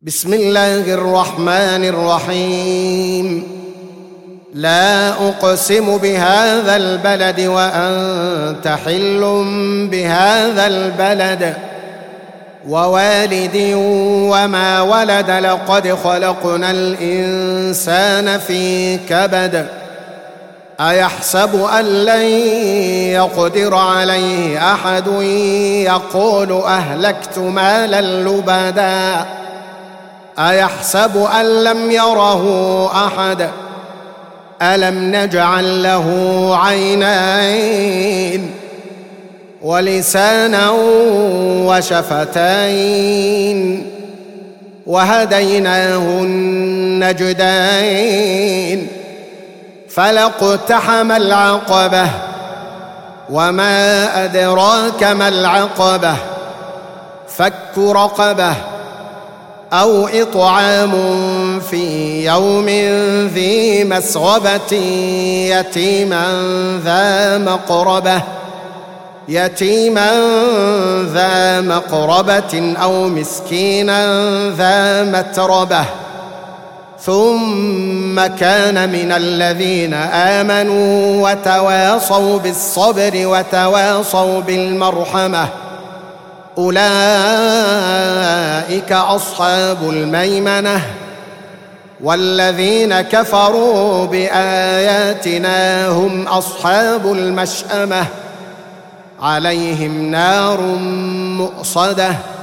بسم الله الرحمن الرحيم. لا أقسم بهذا البلد وأنت حل بهذا البلد ووالد وما ولد لقد خلقنا الإنسان في كبد أيحسب أن لن يقدر عليه أحد يقول أهلكت مالا لبدا أيحسب أن لم يره أحد ألم نجعل له عينين ولسانا وشفتين وهديناه النجدين فلاقتحم العقبة وما أدراك ما العقبة فك رقبة أو إطعام في يوم ذي مسغبة يتيما ذا مقربة أو مسكينا ذا متربة ثم كان من الذين آمنوا وتواصوا بالصبر وتواصوا بالمرحمة أولئك أصحاب الميمنة والذين كفروا بآياتنا هم أصحاب المشأمة عليهم نار مؤصدة